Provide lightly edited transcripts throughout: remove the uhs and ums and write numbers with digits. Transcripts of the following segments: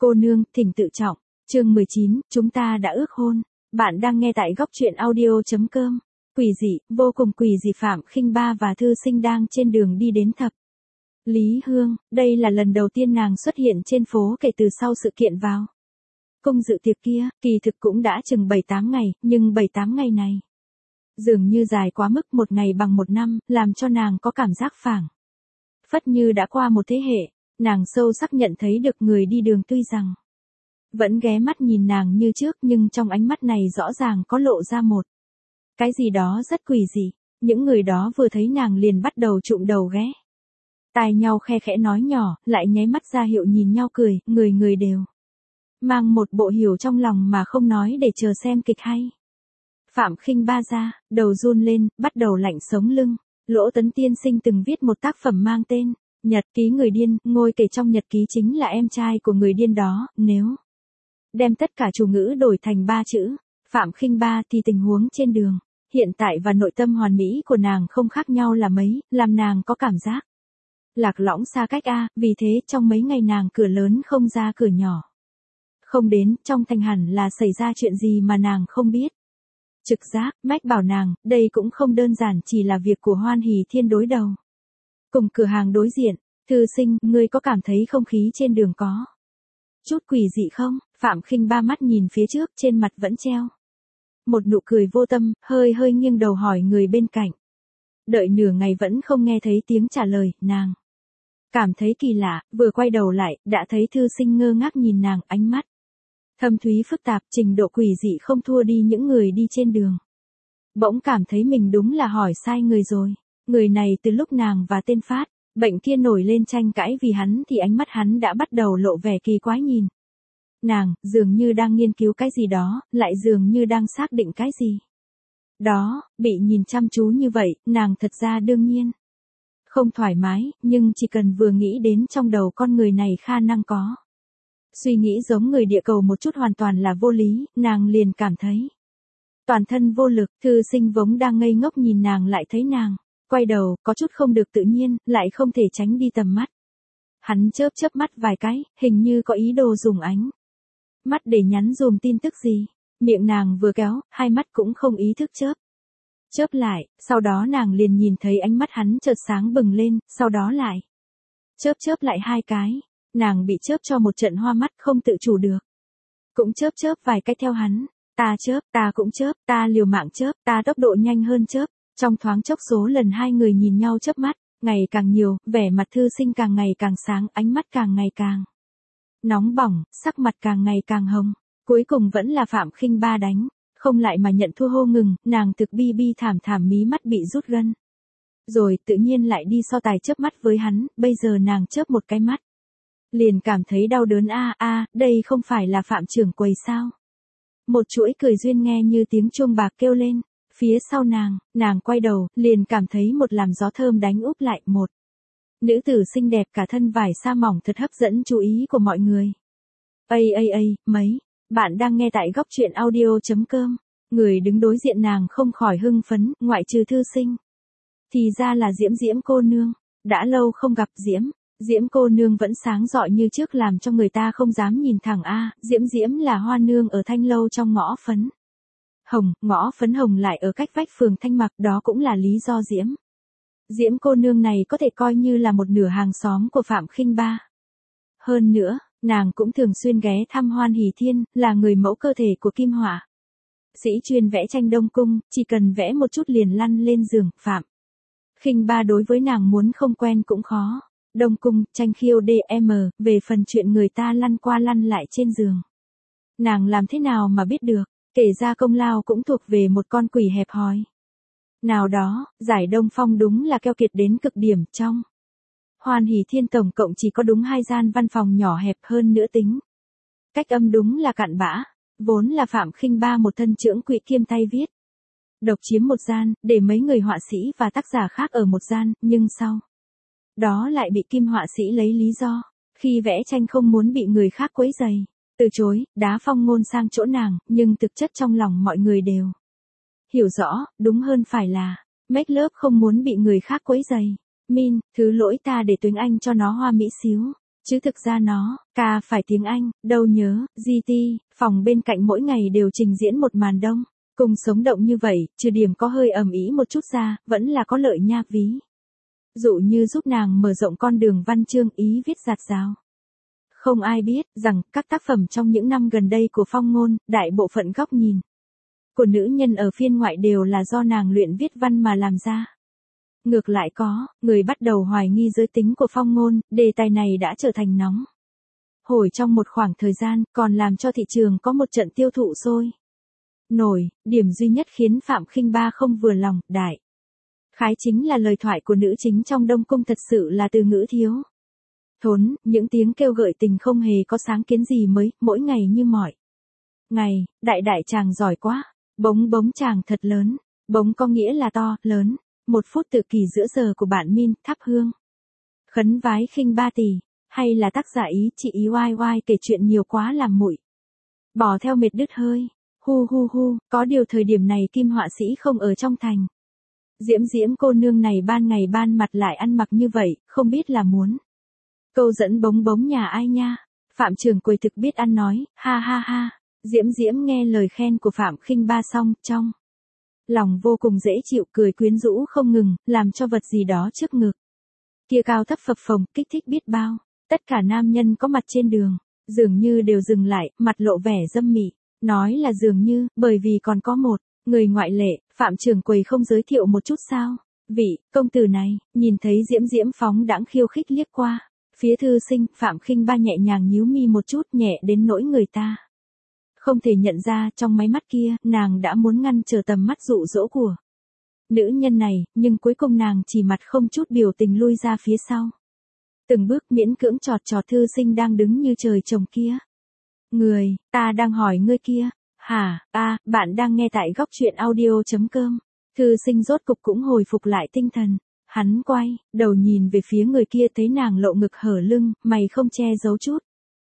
Cô nương, thỉnh tự trọng. Chương 19, chúng ta đã ước hôn. Bạn đang nghe tại góc truyện audio.com. Quỷ dị, vô cùng quỷ dị. Phạm Khinh Ba và Thư Sinh đang trên đường đi đến Thập Lý Hương, đây là lần đầu tiên nàng xuất hiện trên phố kể từ sau sự kiện vào cung dự tiệc kia, kỳ thực cũng đã chừng 7-8 ngày, nhưng 7-8 ngày này dường như dài quá mức, một ngày bằng một năm, làm cho nàng có cảm giác phảng phất như đã qua một thế hệ. Nàng sâu sắc nhận thấy được người đi đường tuy rằng vẫn ghé mắt nhìn nàng như trước, nhưng trong ánh mắt này rõ ràng có lộ ra một cái gì đó rất quỷ dị. Những người đó vừa thấy nàng liền bắt đầu trụm đầu ghé tai nhau, khe khẽ nói nhỏ, lại nháy mắt ra hiệu nhìn nhau cười, người người đều mang một bộ hiểu trong lòng mà không nói để chờ xem kịch hay. Phạm Khinh Ba ra, đầu run lên, bắt đầu lạnh sống lưng. Lỗ Tấn tiên sinh từng viết một tác phẩm mang tên Nhật ký người điên, ngôi kể trong nhật ký chính là em trai của người điên đó. Nếu đem tất cả chủ ngữ đổi thành 3 chữ Phạm Khinh Ba thì tình huống trên đường hiện tại và nội tâm hoàn mỹ của nàng không khác nhau là mấy, làm nàng có cảm giác lạc lõng xa cách a. Vì thế trong mấy ngày nàng cửa lớn không ra cửa nhỏ không đến, trong thành hẳn là xảy ra chuyện gì mà nàng không biết. Trực giác mách bảo nàng, đây cũng không đơn giản chỉ là việc của Hoan Hỷ Thiên đối đầu cùng cửa hàng đối diện. Thư sinh, ngươi có cảm thấy không khí trên đường có chút quỷ dị không? Phạm Khinh Ba mắt nhìn phía trước, trên mặt vẫn treo một nụ cười vô tâm, hơi hơi nghiêng đầu hỏi người bên cạnh. Đợi nửa ngày vẫn không nghe thấy tiếng trả lời, nàng cảm thấy kỳ lạ, vừa quay đầu lại, đã thấy thư sinh ngơ ngác nhìn nàng, ánh mắt thâm thúy phức tạp, trình độ quỷ dị không thua đi những người đi trên đường. Bỗng cảm thấy mình đúng là hỏi sai người rồi. Người này từ lúc nàng và tên Phát bệnh kia nổi lên tranh cãi vì hắn thì ánh mắt hắn đã bắt đầu lộ vẻ kỳ quái nhìn nàng, dường như đang nghiên cứu cái gì đó, lại dường như đang xác định cái gì đó. Bị nhìn chăm chú như vậy, nàng thật ra đương nhiên không thoải mái, nhưng chỉ cần vừa nghĩ đến trong đầu con người này khả năng có suy nghĩ giống người địa cầu một chút hoàn toàn là vô lý, nàng liền cảm thấy toàn thân vô lực. Thư sinh vốn đang ngây ngốc nhìn nàng lại thấy nàng quay đầu, có chút không được tự nhiên, lại không thể tránh đi tầm mắt. Hắn chớp mắt vài cái, hình như có ý đồ dùng ánh mắt để nhắn dùm tin tức gì. Miệng nàng vừa kéo, hai mắt cũng không ý thức chớp lại, sau đó nàng liền nhìn thấy ánh mắt hắn chợt sáng bừng lên, sau đó lại chớp lại 2 cái. Nàng bị chớp cho một trận hoa mắt không tự chủ được. Cũng chớp vài cái theo hắn. Ta chớp, ta cũng chớp, ta liều mạng chớp, ta tốc độ nhanh hơn chớp. Trong thoáng chốc số lần hai người nhìn nhau chớp mắt, ngày càng nhiều, vẻ mặt thư sinh càng ngày càng sáng, ánh mắt càng ngày càng nóng bỏng, sắc mặt càng ngày càng hồng. Cuối cùng vẫn là Phạm Khinh Ba đánh không lại mà nhận thua, hô ngừng. Nàng thực bi thảm, mí mắt bị rút gân. Rồi tự nhiên lại đi so tài chớp mắt với hắn, bây giờ nàng chớp một cái mắt liền cảm thấy đau đớn a, đây không phải là Phạm trưởng quầy sao? Một chuỗi cười duyên nghe như tiếng chuông bạc kêu lên phía sau nàng quay đầu, liền cảm thấy một làn gió thơm đánh úp lại, một nữ tử xinh đẹp cả thân vải sa mỏng thật hấp dẫn chú ý của mọi người. Mấy, bạn đang nghe tại góc truyện audio.com. Người đứng đối diện nàng không khỏi hưng phấn, ngoại trừ thư sinh thì ra là Diễm cô nương. Đã lâu không gặp Diễm cô nương vẫn sáng rọi như trước, làm cho người ta không dám nhìn thẳng a. Diễm là hoa nương ở Thanh Lâu trong ngõ phấn hồng, ngõ phấn hồng lại ở cách vách phường Thanh Mặc, đó cũng là lý do Diễm cô nương này có thể coi như là một nửa hàng xóm của Phạm Khinh Ba. Hơn nữa, nàng cũng thường xuyên ghé thăm Hoan Hỷ Thiên, là người mẫu cơ thể của Kim Họa sĩ chuyên vẽ tranh Đông Cung, chỉ cần vẽ một chút liền lăn lên giường. Phạm Khinh Ba đối với nàng muốn không quen cũng khó. Đông Cung, tranh khiêu DM, về phần chuyện người ta lăn qua lăn lại trên giường, nàng làm thế nào mà biết được, kể ra công lao cũng thuộc về một con quỷ hẹp hòi nào đó. Giải Đông Phong đúng là keo kiệt đến cực điểm. Trong Hoan Hỷ Thiên tổng cộng chỉ có đúng 2 gian văn phòng nhỏ hẹp, hơn nữa tính cách âm đúng là cặn bã. Vốn là Phạm Khinh Ba một thân chưởng quỹ kiêm tay viết độc chiếm một gian, để mấy người họa sĩ và tác giả khác ở một gian, nhưng sau đó lại bị Kim họa sĩ lấy lý do khi vẽ tranh không muốn bị người khác quấy rầy, từ chối, đá phong ngôn sang chỗ nàng, nhưng thực chất trong lòng mọi người đều hiểu rõ, đúng hơn phải là make love không muốn bị người khác quấy rầy. Min, thứ lỗi ta để Tuấn Anh cho nó hoa mỹ xíu. Chứ thực ra nó, ca phải tiếng Anh, đâu nhớ, GT, phòng bên cạnh mỗi ngày đều trình diễn một màn đông. Cùng sống động như vậy, trừ điểm có hơi ầm ĩ một chút ra, vẫn là có lợi nha ví. Dụ như giúp nàng mở rộng con đường văn chương ý viết dạt dào. Không ai biết rằng các tác phẩm trong những năm gần đây của Phong Ngôn, đại bộ phận góc nhìn của nữ nhân ở phiên ngoại đều là do nàng luyện viết văn mà làm ra. Ngược lại có, người bắt đầu hoài nghi giới tính của Phong Ngôn, đề tài này đã trở thành nóng hổi trong một khoảng thời gian, còn làm cho thị trường có một trận tiêu thụ sôi nổi. Điểm duy nhất khiến Phạm Khinh Ba không vừa lòng, đại khái chính là lời thoại của nữ chính trong Đông Cung thật sự là từ ngữ thiếu thốn, những tiếng kêu gợi tình không hề có sáng kiến gì mới, mỗi ngày như mọi ngày. Đại đại chàng giỏi quá, bống bống chàng thật lớn, bống có nghĩa là to, lớn. Một phút tự kỳ giữa giờ của bạn Min, thắp hương khấn vái Khinh Ba tỷ, hay là tác giả ý chị ý oai oai kể chuyện nhiều quá làm muội bỏ theo mệt đứt hơi. Hu hu hu, có điều thời điểm này Kim họa sĩ không ở trong thành. Diễm Diễm cô nương này ban ngày ban mặt lại ăn mặc như vậy, không biết là muốn câu dẫn bống bống nhà ai nha. Phạm Trường Quầy thực biết ăn nói, ha ha ha. Diễm Diễm nghe lời khen của Phạm Khinh Ba xong, trong lòng vô cùng dễ chịu, cười quyến rũ không ngừng, làm cho vật gì đó trước ngực kia cao thấp phập phồng, kích thích biết bao. Tất cả nam nhân có mặt trên đường, dường như đều dừng lại, mặt lộ vẻ dâm mị. Nói là dường như, bởi vì còn có một người ngoại lệ. Phạm Trường Quầy không giới thiệu một chút sao? Vị công tử này, nhìn thấy Diễm Diễm phóng đãng khiêu khích liếc qua phía thư sinh, Phạm Khinh Ba nhẹ nhàng nhíu mi một chút, nhẹ đến nỗi người ta không thể nhận ra. Trong máy mắt kia, nàng đã muốn ngăn trở tầm mắt dụ dỗ của nữ nhân này, nhưng cuối cùng nàng chỉ mặt không chút biểu tình lui ra phía sau. Từng bước miễn cưỡng chọt chọt thư sinh đang đứng như trời trồng kia. Người, ta đang hỏi ngươi kia. Hả, bạn đang nghe tại góc truyện audio.com. Thư sinh rốt cục cũng hồi phục lại tinh thần. Hắn quay đầu nhìn về phía người kia, thấy nàng lộ ngực hở lưng, mày không che giấu chút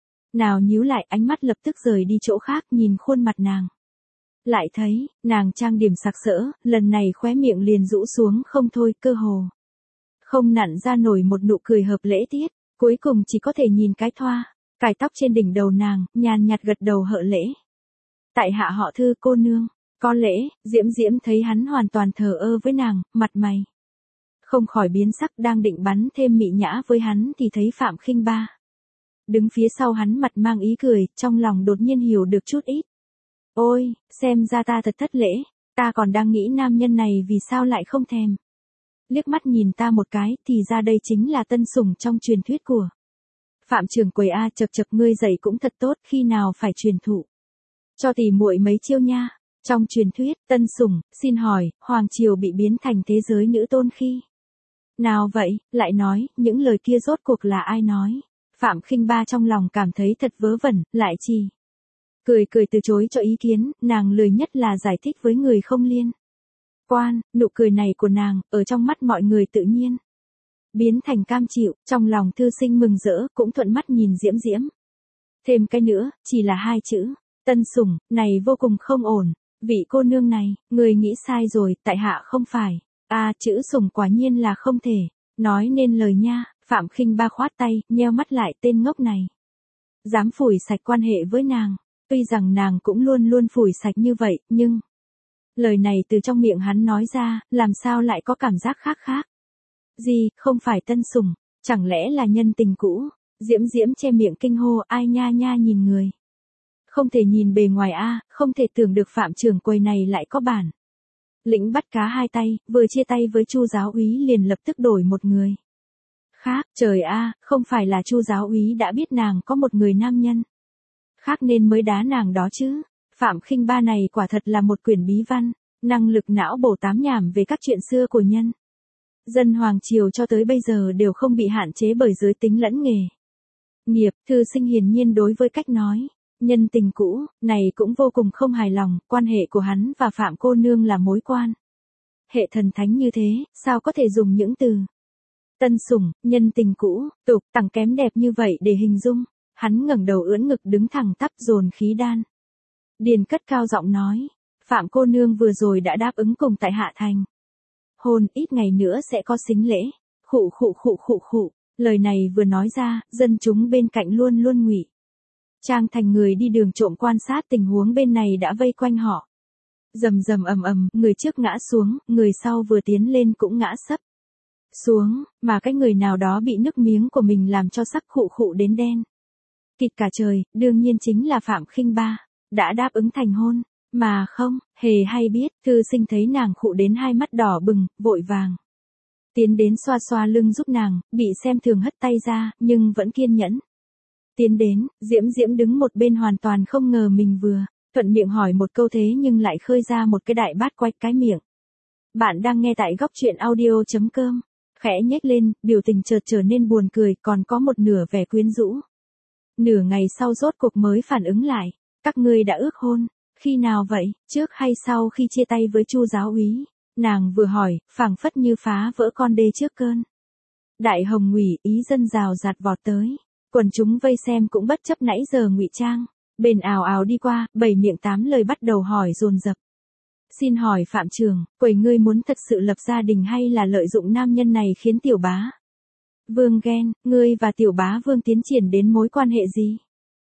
nào nhíu lại, ánh mắt lập tức rời đi chỗ khác, nhìn khuôn mặt nàng. Lại thấy, nàng trang điểm sặc sỡ, lần này khóe miệng liền rũ xuống không thôi, cơ hồ không nặn ra nổi một nụ cười hợp lễ tiết, cuối cùng chỉ có thể nhìn cái thoa cài tóc trên đỉnh đầu nàng, nhàn nhạt gật đầu hợ lễ. Tại hạ họ Thư cô nương. Có lễ. Diễm Diễm thấy hắn hoàn toàn thờ ơ với nàng, mặt mày không khỏi biến sắc, đang định bắn thêm mị nhã với hắn thì thấy Phạm Khinh Ba đứng phía sau hắn, mặt mang ý cười, trong lòng đột nhiên hiểu được chút ít. Ôi, xem ra ta thật thất lễ, ta còn đang nghĩ nam nhân này vì sao lại không thèm liếc mắt nhìn ta một cái, thì ra đây chính là tân sủng trong truyền thuyết của Phạm Trường Quầy a. Chậc chậc, ngươi dạy cũng thật tốt, khi nào phải truyền thụ cho tỷ muội mấy chiêu nha. Trong truyền thuyết, tân sủng, xin hỏi, hoàng triều bị biến thành thế giới nữ tôn khi nào vậy? Lại nói, những lời kia rốt cuộc là ai nói? Phạm Khinh Ba trong lòng cảm thấy thật vớ vẩn, lại chỉ cười cười từ chối cho ý kiến. Nàng lười nhất là giải thích với người không liên quan. Nụ cười này của nàng, ở trong mắt mọi người tự nhiên biến thành cam chịu. Trong lòng thư sinh mừng rỡ, cũng thuận mắt nhìn Diễm Diễm. Thêm cái nữa, chỉ là 2 chữ tân sủng, này vô cùng không ổn. Vị cô nương này, người nghĩ sai rồi, tại hạ không phải. Chữ sủng quả nhiên là không thể nói nên lời nha. Phạm Khinh Ba khoát tay, nheo mắt lại, tên ngốc này dám phủi sạch quan hệ với nàng. Tuy rằng nàng cũng luôn luôn phủi sạch như vậy, nhưng lời này từ trong miệng hắn nói ra, làm sao lại có cảm giác khác khác. Gì, không phải tân sủng, chẳng lẽ là nhân tình cũ? Diễm Diễm che miệng kinh hô, ai nha nha, nhìn người không thể nhìn bề ngoài không thể tưởng được Phạm Trường Quầy này lại có bản lĩnh bắt cá hai tay, vừa chia tay với Chu giáo úy liền lập tức đổi một người khác. Trời không phải là Chu giáo úy đã biết nàng có một người nam nhân khác nên mới đá nàng đó chứ? Phạm Khinh Ba này quả thật là một quyển bí văn, năng lực não bổ tám nhảm về các chuyện xưa của nhân dân hoàng triều cho tới bây giờ đều không bị hạn chế bởi giới tính lẫn nghề nghiệp. Thư sinh hiển nhiên đối với cách nói nhân tình cũ này cũng vô cùng không hài lòng. Quan hệ của hắn và Phạm cô nương là mối quan hệ thần thánh như thế, sao có thể dùng những từ tân sủng, nhân tình cũ, tục tằng kém đẹp như vậy để hình dung? Hắn ngẩng đầu ưỡn ngực đứng thẳng tắp, dồn khí đan điền cất cao giọng nói, Phạm cô nương vừa rồi đã đáp ứng cùng tại hạ thành hôn, ít ngày nữa sẽ có sính lễ. Khụ khụ khụ khụ khụ. Lời này vừa nói ra, dân chúng bên cạnh luôn luôn ngụy trang thành người đi đường trộm quan sát tình huống bên này đã vây quanh họ. Rầm rầm ầm ầm, người trước ngã xuống, người sau vừa tiến lên cũng ngã sấp xuống, mà cái người nào đó bị nước miếng của mình làm cho sắc khụ khụ đến đen kịt cả trời, đương nhiên chính là Phạm Khinh Ba, đã đáp ứng thành hôn, mà không hề hay biết, thư sinh thấy nàng khụ đến hai mắt đỏ bừng, vội vàng tiến đến xoa xoa lưng giúp nàng, bị xem thường hất tay ra, nhưng vẫn kiên nhẫn tiến đến. Diễm Diễm đứng một bên hoàn toàn không ngờ mình vừa thuận miệng hỏi một câu thế nhưng lại khơi ra một cái đại bát quách cái miệng. Bạn đang nghe tại góc truyện audio.com. Khẽ nhếch lên, biểu tình chợt trở nên buồn cười, còn có một nửa vẻ quyến rũ. Nửa ngày sau rốt cuộc mới phản ứng lại, các ngươi đã ước hôn, khi nào vậy, trước hay sau khi chia tay với Chu giáo úy? Nàng vừa hỏi, phảng phất như phá vỡ con đê trước cơn đại hồng ngụy, ý dân rào rạt vọt tới. Quần chúng vây xem cũng bất chấp nãy giờ ngụy trang, bền ào ào đi qua, bảy miệng tám lời bắt đầu hỏi dồn dập. Xin hỏi Phạm Trường, quầy ngươi muốn thật sự lập gia đình hay là lợi dụng nam nhân này khiến Tiểu Bá Vương ghen, ngươi và Tiểu Bá Vương tiến triển đến mối quan hệ gì?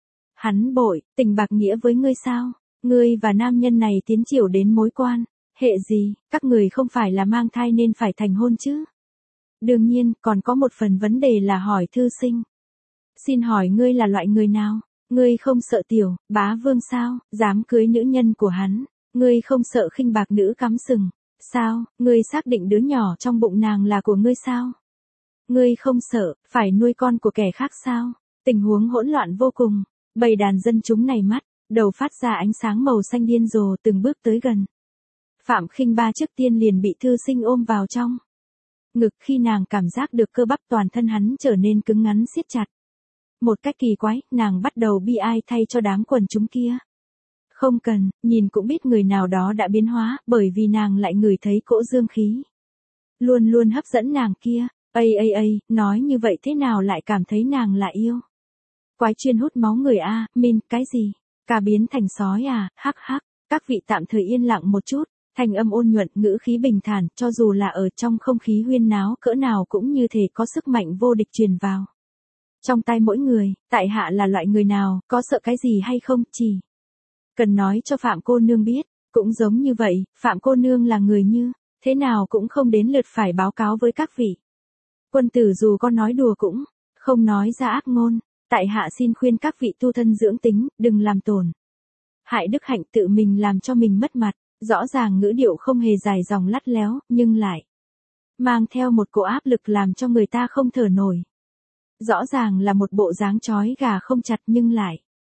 Hắn bội, tình bạc nghĩa với ngươi sao? Ngươi và nam nhân này tiến triển đến mối quan hệ gì? Các người không phải là mang thai nên phải thành hôn chứ? Đương nhiên, còn có một phần vấn đề là hỏi thư sinh. Xin hỏi ngươi là loại người nào? Ngươi không sợ Tiểu Bá Vương sao? Dám cưới nữ nhân của hắn? Ngươi không sợ khinh bạc nữ cắm sừng? Sao? Ngươi xác định đứa nhỏ trong bụng nàng là của ngươi sao? Ngươi không sợ phải nuôi con của kẻ khác sao? Tình huống hỗn loạn vô cùng, bầy đàn dân chúng này mắt đầu phát ra ánh sáng màu xanh điên rồ, từng bước tới gần. Phạm Khinh Ba trước tiên liền bị thư sinh ôm vào trong ngực, khi nàng cảm giác được cơ bắp toàn thân hắn trở nên cứng ngắn siết chặt. Một cách kỳ quái, nàng bắt đầu bi ai thay cho đám quần chúng kia. Không cần, nhìn cũng biết người nào đó đã biến hóa, bởi vì nàng lại ngửi thấy cỗ dương khí luôn luôn hấp dẫn nàng kia. Nói như vậy thế nào lại cảm thấy nàng là yêu quái chuyên hút máu người a? Min, cái gì? Cả biến thành sói à? Hắc hắc. Các vị tạm thời yên lặng một chút, thanh âm ôn nhuận, ngữ khí bình thản, cho dù là ở trong không khí huyên náo cỡ nào cũng như thể có sức mạnh vô địch truyền vào trong tai mỗi người. Tại hạ là loại người nào, có sợ cái gì hay không, chỉ cần nói cho Phạm cô nương biết. Cũng giống như vậy, Phạm cô nương là người như thế nào cũng không đến lượt phải báo cáo với các vị. Quân tử dù có nói đùa cũng không nói ra ác ngôn. Tại hạ xin khuyên các vị tu thân dưỡng tính, đừng làm tổn hại đức hạnh, tự mình làm cho mình mất mặt. Rõ ràng ngữ điệu không hề dài dòng lắt léo, nhưng lại mang theo một cỗ áp lực làm cho người ta không thở nổi. Rõ ràng là một bộ dáng trói gà không chặt nhưng lại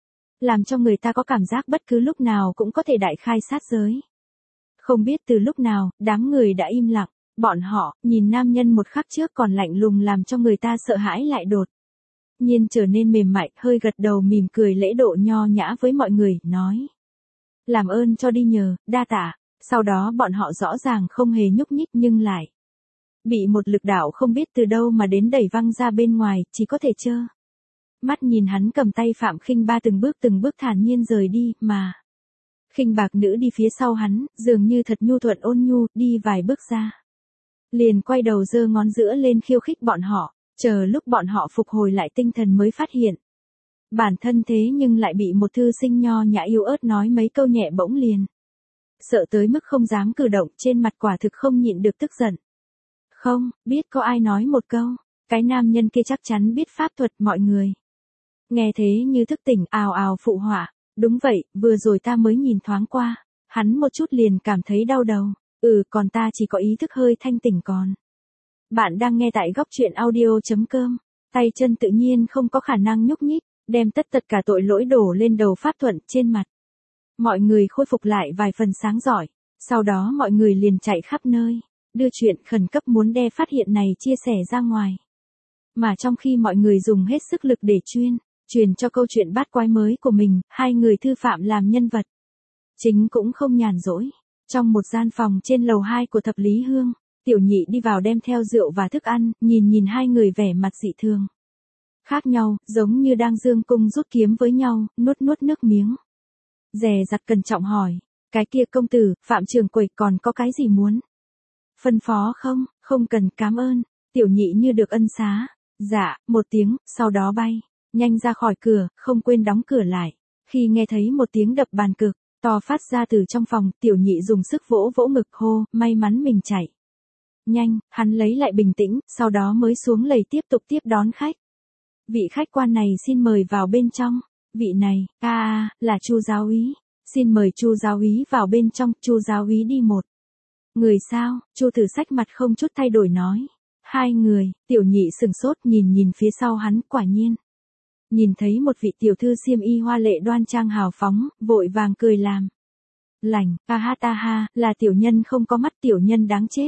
làm cho người ta có cảm giác bất cứ lúc nào cũng có thể đại khai sát giới. Không biết từ lúc nào, đám người đã im lặng. Bọn họ nhìn nam nhân một khắc trước còn lạnh lùng làm cho người ta sợ hãi lại đột nhiên trở nên mềm mại, hơi gật đầu mỉm cười lễ độ nho nhã với mọi người, nói: làm ơn cho đi nhờ, đa tạ. Sau đó bọn họ rõ ràng không hề nhúc nhích nhưng lại bị một lực đạo không biết từ đâu mà đến đẩy văng ra bên ngoài, chỉ có thể trơ mắt nhìn hắn cầm tay Phạm Khinh Ba từng bước thản nhiên rời đi, mà khinh bạc nữ đi phía sau hắn, dường như thật nhu thuận ôn nhu, đi vài bước ra liền quay đầu giơ ngón giữa lên khiêu khích bọn họ. Chờ lúc bọn họ phục hồi lại tinh thần mới phát hiện bản thân thế nhưng lại bị một thư sinh nho nhã yếu ớt nói mấy câu nhẹ bỗng liền sợ tới mức không dám cử động, trên mặt quả thực không nhịn được tức giận. Không biết có ai nói một câu, cái nam nhân kia chắc chắn biết pháp thuật. Mọi người nghe thế như thức tỉnh, ào ào phụ họa. Đúng vậy, vừa rồi ta mới nhìn thoáng qua, hắn một chút liền cảm thấy đau đầu. Còn ta chỉ có ý thức hơi thanh tỉnh còn. Bạn đang nghe tại góc truyện audio.com. Tay chân tự nhiên không có khả năng nhúc nhích, đem tất cả tội lỗi đổ lên đầu Pháp Thuận. Trên mặt mọi người khôi phục lại vài phần sáng giỏi. Sau đó mọi người liền chạy khắp nơi, đưa chuyện khẩn cấp muốn đe phát hiện này chia sẻ ra ngoài. Mà trong khi mọi người dùng hết sức lực để truyền cho câu chuyện bát quái mới của mình, hai người thư phạm làm nhân vật chính cũng không nhàn rỗi. Trong một gian phòng trên lầu 2 của Thập Lý Hương, Tiểu Nhị đi vào đem theo rượu và thức ăn, nhìn hai người vẻ mặt dị thường khác nhau, giống như đang dương cung rút kiếm với nhau, nuốt nước miếng. Dè dặt cẩn trọng hỏi: cái kia công tử, Phạm Trường quầy còn có cái gì muốn phân phó không? Không cần, cảm ơn. Tiểu Nhị như được ân xá, Dạ, một tiếng, sau đó bay, nhanh ra khỏi cửa, không quên đóng cửa lại. Khi nghe thấy một tiếng đập bàn cực to phát ra từ trong phòng, Tiểu Nhị dùng sức vỗ vỗ ngực hô, may mắn mình chạy nhanh, hắn lấy lại bình tĩnh, sau đó mới xuống lầu tiếp đón khách. Vị khách quan này xin mời vào bên trong. Vị này, là Chu giáo úy. Xin mời Chu giáo úy vào bên trong, Chu giáo úy đi một. Người sao? Chu Tử Sách mặt không chút thay đổi nói. 2 người, Tiểu Nhị sừng sốt nhìn phía sau hắn, quả nhiên. Nhìn thấy một vị tiểu thư xiêm y hoa lệ đoan trang hào phóng, vội vàng cười làm lành, ha, là tiểu nhân không có mắt, tiểu nhân đáng chết.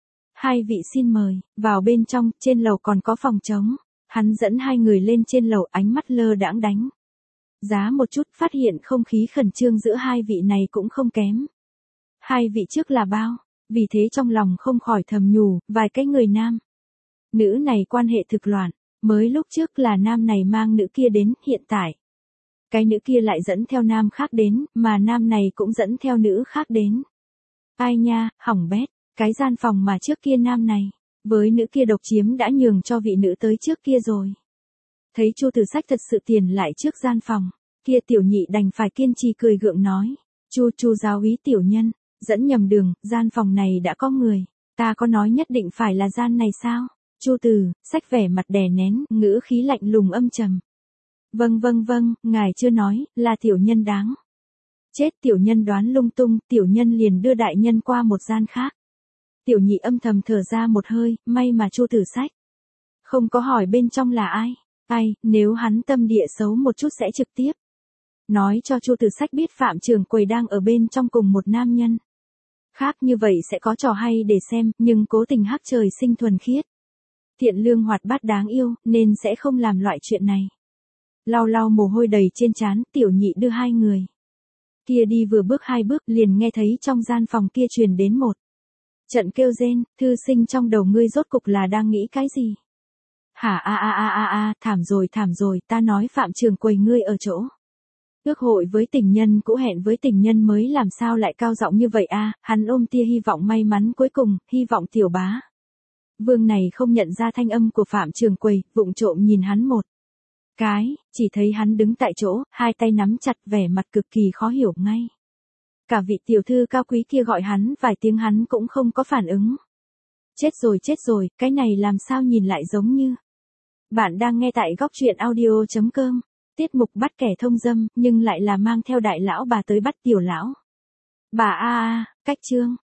2 vị xin mời, vào bên trong, trên lầu còn có phòng trống. Hắn dẫn 2 người lên trên lầu, ánh mắt lơ đãng đánh giá một chút, phát hiện không khí khẩn trương giữa 2 vị này cũng không kém. 2 vị trước là bao, vì thế trong lòng không khỏi thầm nhủ, vài cái người nam. Nữ này quan hệ thực loạn, mới lúc trước là nam này mang nữ kia đến, hiện tại. Cái nữ kia lại dẫn theo nam khác đến, mà nam này cũng dẫn theo nữ khác đến. Ai nha, hỏng bét, cái gian phòng mà trước kia nam này, với nữ kia độc chiếm đã nhường cho vị nữ tới trước kia rồi. Thấy Chu Tử Sách thật sự tiền lại trước gian phòng, kia Tiểu Nhị đành phải kiên trì cười gượng nói, Chu giáo úy tiểu nhân, dẫn nhầm đường, gian phòng này đã có người, ta có nói nhất định phải là gian này sao? Chu Tử Sách vẻ mặt đè nén, ngữ khí lạnh lùng âm trầm. Vâng, ngài chưa nói, là tiểu nhân đáng chết, tiểu nhân đoán lung tung, tiểu nhân liền đưa đại nhân qua một gian khác. Tiểu Nhị âm thầm thở ra một hơi, may mà Chu Tử Sách không có hỏi bên trong là ai. Nếu hắn tâm địa xấu một chút sẽ trực tiếp nói cho Chu Tử Sách biết Phạm Trường Quầy đang ở bên trong cùng một nam nhân khác, như vậy sẽ có trò hay để xem, nhưng cố tình hắc trời sinh thuần khiết, thiện lương hoạt bát đáng yêu, nên sẽ không làm loại chuyện này. Lau mồ hôi đầy trên trán, Tiểu Nhị đưa 2 người kia đi vừa bước 2 bước, liền nghe thấy trong gian phòng kia truyền đến một trận kêu rên. Thư sinh, trong đầu ngươi rốt cục là đang nghĩ cái gì? Hả? Thảm rồi, ta nói Phạm Trường Quầy ngươi ở chỗ ước hội với tình nhân cũ, hẹn với tình nhân mới, làm sao lại cao giọng như vậy a? Hắn ôm tia hy vọng may mắn cuối cùng, hy vọng tiểu bá vương này không nhận ra thanh âm của Phạm Trường Quầy, vụng trộm nhìn hắn một cái, chỉ thấy hắn đứng tại chỗ, 2 tay nắm chặt, vẻ mặt cực kỳ khó hiểu ngay. Cả vị tiểu thư cao quý kia gọi hắn vài tiếng hắn cũng không có phản ứng. Chết rồi, cái này làm sao nhìn lại giống như. Bạn đang nghe tại góc truyện audio.com, tiết mục bắt kẻ thông dâm, nhưng lại là mang theo đại lão bà tới bắt tiểu lão bà. Cách chương.